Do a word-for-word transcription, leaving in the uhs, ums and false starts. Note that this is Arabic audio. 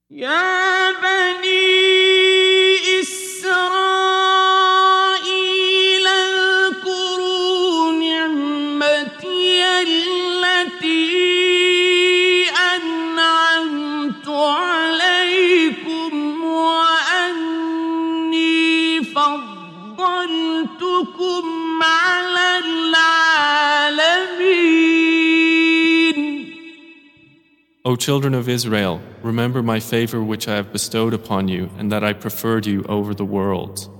يا بني إسرائيل اذكروا نعمتي التي أنعمت عليكم وأني فضلتكم على العالمين. O children of Israel, remember my favor which I have bestowed upon you, and that I preferred you over the worlds.